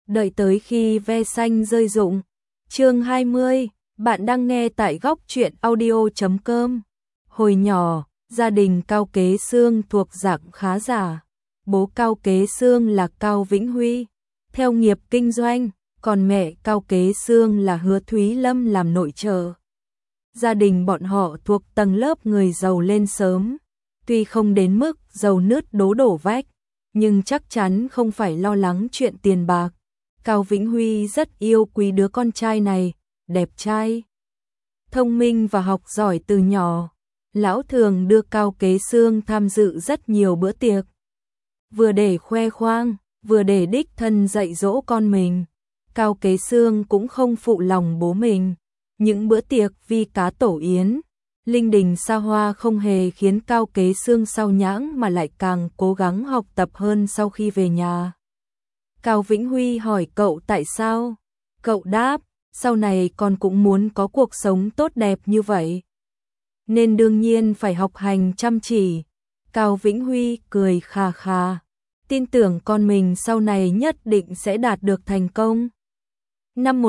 đợi tới khi ve xanh rơi rụng. Chương 20, bạn đang nghe tại góc truyện audio.com. Hồi nhỏ, gia đình Cao Kế Xương thuộc dạng khá giả. Bố Cao Kế Xương là Cao Vĩnh Huy, theo nghiệp kinh doanh, còn mẹ Cao Kế Xương là Hứa Thúy Lâm làm nội trợ. Gia đình bọn họ thuộc tầng lớp người giàu lên sớm, tuy không đến mức giàu nứt đố đổ vách, nhưng chắc chắn không phải lo lắng chuyện tiền bạc. Cao Vĩnh Huy rất yêu quý đứa con trai này, đẹp trai, thông minh và học giỏi từ nhỏ. Lão thường đưa Cao Kế Xương tham dự rất nhiều bữa tiệc, vừa để khoe khoang, vừa để đích thân dạy dỗ con mình. Cao Kế Xương cũng không phụ lòng bố mình. Những bữa tiệc vi cá tổ yến, linh đình xa hoa không hề khiến Cao Kế Xương sao nhãng mà lại càng cố gắng học tập hơn sau khi về nhà. Cao Vĩnh Huy hỏi cậu tại sao? Cậu đáp, sau này con cũng muốn có cuộc sống tốt đẹp như vậy, nên đương nhiên phải học hành chăm chỉ. Cao Vĩnh Huy cười khà khà, tin tưởng con mình sau này nhất định sẽ đạt được thành công. Năm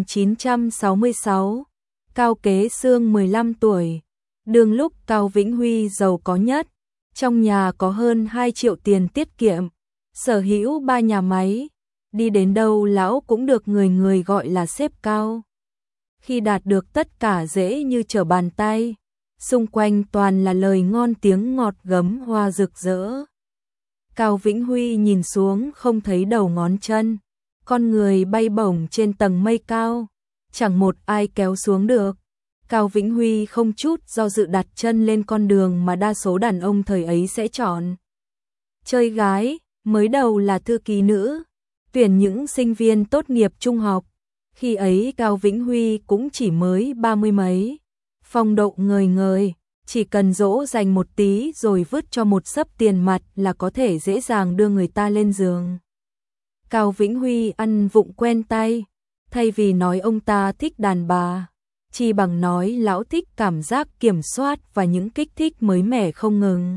1966, Cao Kế Xương 15 tuổi, đương lúc Cao Vĩnh Huy giàu có nhất, trong nhà có hơn 2 triệu tiền tiết kiệm, sở hữu 3 nhà máy, đi đến đâu lão cũng được người người gọi là sếp Cao. Khi đạt được tất cả dễ như trở bàn tay, xung quanh toàn là lời ngon tiếng ngọt gấm hoa rực rỡ. Cao Vĩnh Huy nhìn xuống không thấy đầu ngón chân, con người bay bổng trên tầng mây cao, chẳng một ai kéo xuống được. Cao Vĩnh Huy không chút do dự đặt chân lên con đường mà đa số đàn ông thời ấy sẽ chọn. Chơi gái, mới đầu là thư ký nữ, tuyển những sinh viên tốt nghiệp trung học. Khi ấy Cao Vĩnh Huy cũng chỉ mới 30 mấy, phong độ ngời ngời, chỉ cần dỗ dành một tí rồi vứt cho một xấp tiền mặt là có thể dễ dàng đưa người ta lên giường. Cao Vĩnh Huy ăn vụng quen tay, thay vì nói ông ta thích đàn bà, chỉ bằng nói lão thích cảm giác kiểm soát và những kích thích mới mẻ không ngừng.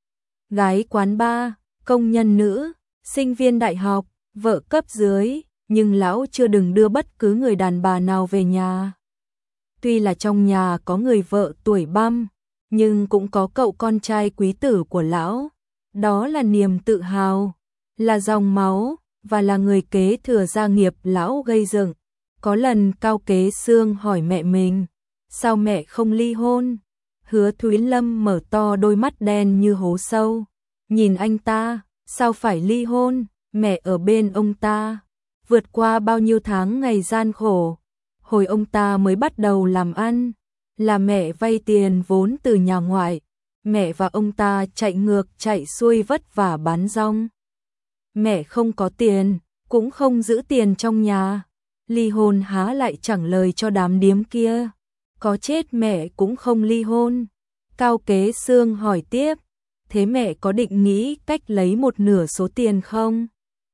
Gái quán bar, công nhân nữ, sinh viên đại học, vợ cấp dưới, nhưng lão chưa đừng đưa bất cứ người đàn bà nào về nhà. Tuy là trong nhà có người vợ tuổi băm, nhưng cũng có cậu con trai quý tử của lão. Đó là niềm tự hào, là dòng máu, và là người kế thừa gia nghiệp lão gây dựng. Có lần Cao Kế Xương hỏi mẹ mình, sao mẹ không ly hôn? Hứa Thúy Lâm mở to đôi mắt đen như hố sâu, nhìn anh ta, sao phải ly hôn? Mẹ ở bên ông ta, vượt qua bao nhiêu tháng ngày gian khổ. Hồi ông ta mới bắt đầu làm ăn, là mẹ vay tiền vốn từ nhà ngoại, mẹ và ông ta chạy ngược chạy xuôi vất vả bán rong. Mẹ không có tiền, cũng không giữ tiền trong nhà, ly hôn há lại chẳng lời cho đám điếm kia, có chết mẹ cũng không ly hôn. Cao Kế Xương hỏi tiếp, thế mẹ có định nghĩ cách lấy một nửa số tiền không?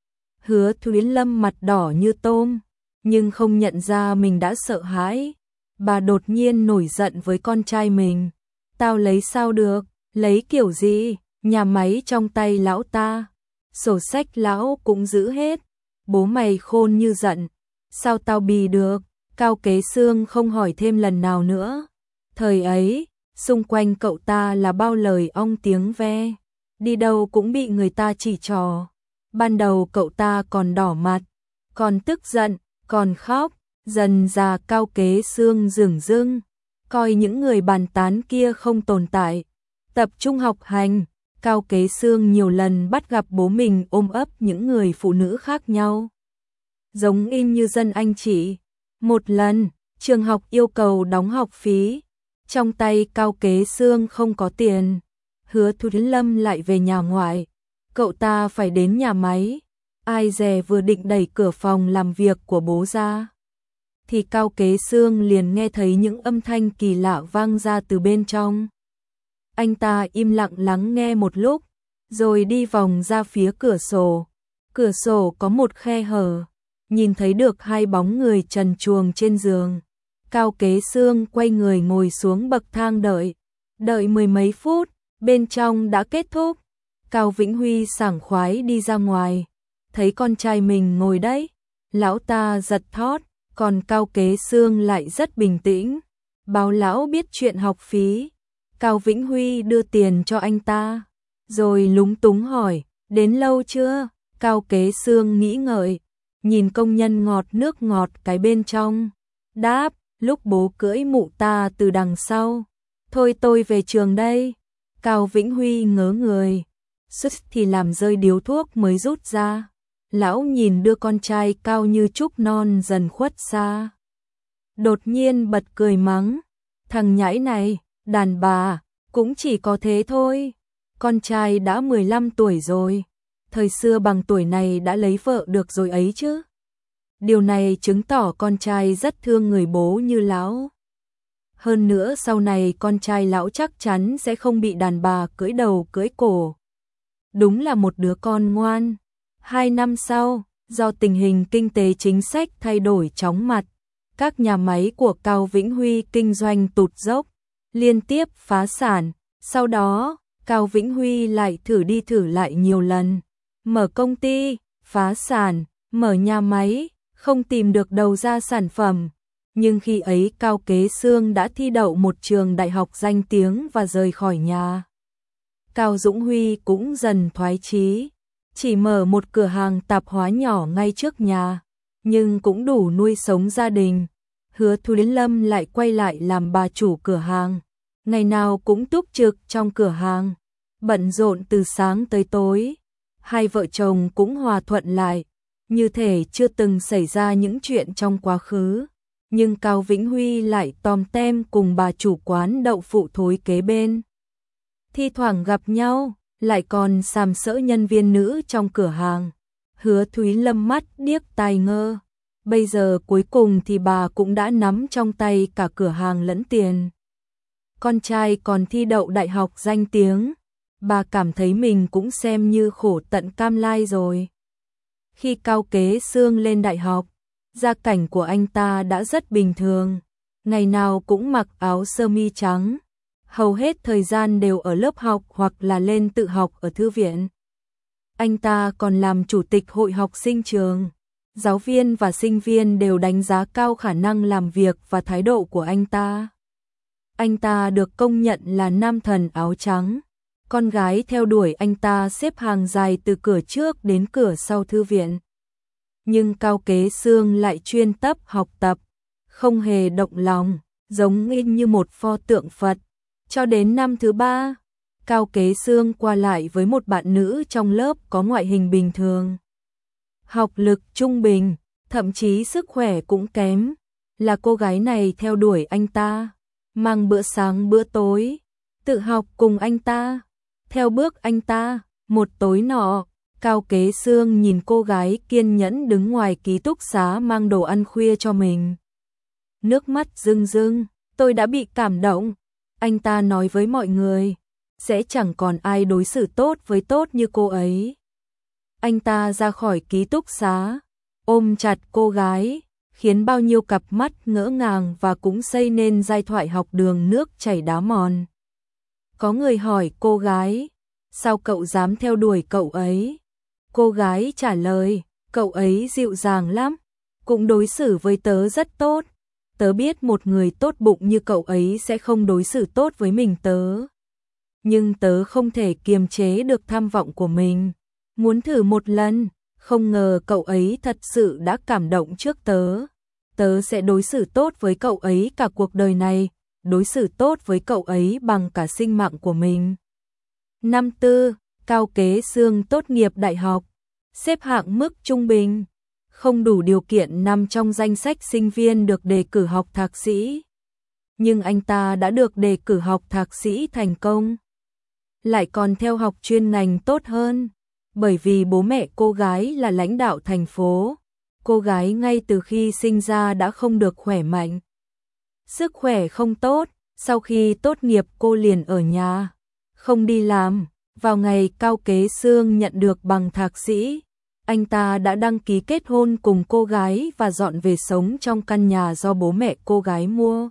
Hứa Thúy Lâm mặt đỏ như tôm, nhưng không nhận ra mình đã sợ hãi. Bà đột nhiên nổi giận với con trai mình, tao lấy sao được, lấy kiểu gì, nhà máy trong tay lão ta, sổ sách lão cũng giữ hết, bố mày khôn như giận, sao tao bì được? Cao Kế Xương không hỏi thêm lần nào nữa. Thời ấy, xung quanh cậu ta là bao lời ong tiếng ve, đi đâu cũng bị người ta chỉ trỏ. Ban đầu cậu ta còn đỏ mặt, còn tức giận, còn khóc, dần dà Cao Kế Xương dửng dưng, coi những người bàn tán kia không tồn tại, tập trung học hành. Cao Kế Xương nhiều lần bắt gặp bố mình ôm ấp những người phụ nữ khác nhau, giống in như dân anh chị. Một lần, trường học yêu cầu đóng học phí, trong tay Cao Kế Xương không có tiền, Hứa Thúy Lâm lại về nhà ngoại, cậu ta phải đến nhà máy. Ai dè vừa định đẩy cửa phòng làm việc của bố ra, thì Cao Kế Xương liền nghe thấy những âm thanh kỳ lạ vang ra từ bên trong. Anh ta im lặng lắng nghe một lúc, rồi đi vòng ra phía cửa sổ. Cửa sổ có một khe hở, nhìn thấy được hai bóng người trần truồng trên giường. Cao Kế Xương quay người ngồi xuống bậc thang đợi mười mấy phút, bên trong đã kết thúc. Cao Vĩnh Huy sảng khoái đi ra ngoài, thấy con trai mình ngồi đấy, Lão ta giật thót, còn Cao Kế Xương lại rất bình tĩnh. Báo lão biết chuyện học phí. Cao Vĩnh Huy đưa tiền cho anh ta, rồi lúng túng hỏi, đến lâu chưa? Cao Kế Xương nghĩ ngợi, nhìn công nhân ngọt nước ngọt cái bên trong. Đáp, lúc bố cưỡi mụ ta từ đằng sau. Thôi tôi về trường đây. Cao Vĩnh Huy ngớ người, suýt thì làm rơi điếu thuốc mới rút ra. Lão nhìn đứa con trai cao như trúc non dần khuất xa. Đột nhiên bật cười mắng, thằng nhãi này, đàn bà, cũng chỉ có thế thôi. Con trai đã 15 tuổi rồi, thời xưa bằng tuổi này đã lấy vợ được rồi ấy chứ. Điều này chứng tỏ con trai rất thương người bố như lão. Hơn nữa sau này con trai lão chắc chắn sẽ không bị đàn bà cưỡi đầu cưỡi cổ. Đúng là một đứa con ngoan. 2 năm sau, do tình hình kinh tế chính sách thay đổi chóng mặt, các nhà máy của Cao Vĩnh Huy kinh doanh tụt dốc, liên tiếp phá sản. Sau đó, Cao Vĩnh Huy lại thử đi thử lại nhiều lần. Mở công ty, phá sản, mở nhà máy, không tìm được đầu ra sản phẩm. Nhưng khi ấy Cao Kế Xương đã thi đậu một trường đại học danh tiếng và rời khỏi nhà. Cao Dũng Huy cũng dần thoái chí, chỉ mở một cửa hàng tạp hóa nhỏ ngay trước nhà, nhưng cũng đủ nuôi sống gia đình. Hứa Thúy Lâm lại quay lại làm bà chủ cửa hàng, ngày nào cũng túc trực trong cửa hàng, bận rộn từ sáng tới tối. Hai vợ chồng cũng hòa thuận lại, như thể chưa từng xảy ra những chuyện trong quá khứ. Nhưng Cao Vĩnh Huy lại tòm tem cùng bà chủ quán đậu phụ thối kế bên. Thi thoảng gặp nhau, lại còn sàm sỡ nhân viên nữ trong cửa hàng. Hứa Thúy Lâm mắt điếc tai ngơ. Bây giờ cuối cùng thì bà cũng đã nắm trong tay cả cửa hàng lẫn tiền. Con trai còn thi đậu đại học danh tiếng, bà cảm thấy mình cũng xem như khổ tận cam lai rồi. Khi Cao Kế Xương lên đại học, gia cảnh của anh ta đã rất bình thường, ngày nào cũng mặc áo sơ mi trắng, hầu hết thời gian đều ở lớp học hoặc là lên tự học ở thư viện. Anh ta còn làm chủ tịch hội học sinh trường, giáo viên và sinh viên đều đánh giá cao khả năng làm việc và thái độ của anh ta. Anh ta được công nhận là nam thần áo trắng, con gái theo đuổi anh ta xếp hàng dài từ cửa trước đến cửa sau thư viện. Nhưng Cao Kế Xương lại chuyên tâm học tập, không hề động lòng, giống như một pho tượng Phật. Cho đến năm thứ 3, Cao Kế Xương qua lại với một bạn nữ trong lớp có ngoại hình bình thường, học lực trung bình, thậm chí sức khỏe cũng kém. Là cô gái này theo đuổi anh ta, mang bữa sáng bữa tối, tự học cùng anh ta, theo bước anh ta. Một tối nọ, Cao Kế Xương nhìn cô gái kiên nhẫn đứng ngoài ký túc xá mang đồ ăn khuya cho mình. Nước mắt rưng rưng, tôi đã bị cảm động. Anh ta nói với mọi người, sẽ chẳng còn ai đối xử tốt như cô ấy. Anh ta ra khỏi ký túc xá, ôm chặt cô gái, khiến bao nhiêu cặp mắt ngỡ ngàng và cũng xây nên giai thoại học đường nước chảy đá mòn. Có người hỏi cô gái, sao cậu dám theo đuổi cậu ấy? Cô gái trả lời, cậu ấy dịu dàng lắm, cũng đối xử với tớ rất tốt. Tớ biết một người tốt bụng như cậu ấy sẽ không đối xử tốt với mình tớ. Nhưng tớ không thể kiềm chế được tham vọng của mình, muốn thử một lần. Không ngờ cậu ấy thật sự đã cảm động trước tớ. Tớ sẽ đối xử tốt với cậu ấy cả cuộc đời này, đối xử tốt với cậu ấy bằng cả sinh mạng của mình. Năm 4, Cao Kế Xương tốt nghiệp đại học, xếp hạng mức trung bình, không đủ điều kiện nằm trong danh sách sinh viên được đề cử học thạc sĩ. Nhưng anh ta đã được đề cử học thạc sĩ thành công, lại còn theo học chuyên ngành tốt hơn, bởi vì bố mẹ cô gái là lãnh đạo thành phố. Cô gái ngay từ khi sinh ra đã không được khỏe mạnh, sức khỏe không tốt. Sau khi tốt nghiệp cô liền ở nhà, không đi làm. Vào ngày Cao Kế Xương nhận được bằng thạc sĩ, anh ta đã đăng ký kết hôn cùng cô gái và dọn về sống trong căn nhà do bố mẹ cô gái mua.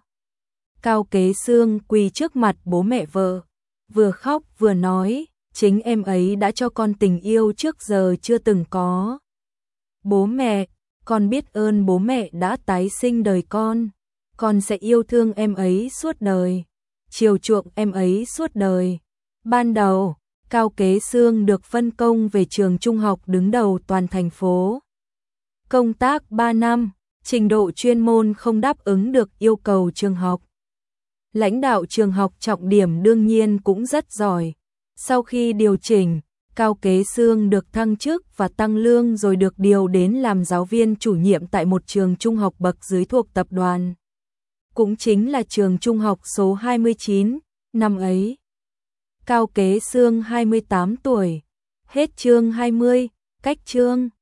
Cao Kế Xương quỳ trước mặt bố mẹ vợ, vừa khóc vừa nói, chính em ấy đã cho con tình yêu trước giờ chưa từng có. Bố mẹ, Con biết ơn bố mẹ đã tái sinh đời con sẽ yêu thương em ấy suốt đời, chiều chuộng em ấy suốt đời. Ban đầu, Cao Kế Xương được phân công về trường trung học đứng đầu toàn thành phố. Công tác 3 năm, trình độ chuyên môn không đáp ứng được yêu cầu trường học. Lãnh đạo trường học trọng điểm đương nhiên cũng rất giỏi. Sau khi điều chỉnh, Cao Kế Xương được thăng chức và tăng lương rồi được điều đến làm giáo viên chủ nhiệm tại một trường trung học bậc dưới thuộc tập đoàn. Cũng chính là trường trung học số 29, năm ấy. Cao Kế Xương 28 tuổi. Hết chương 20, cách chương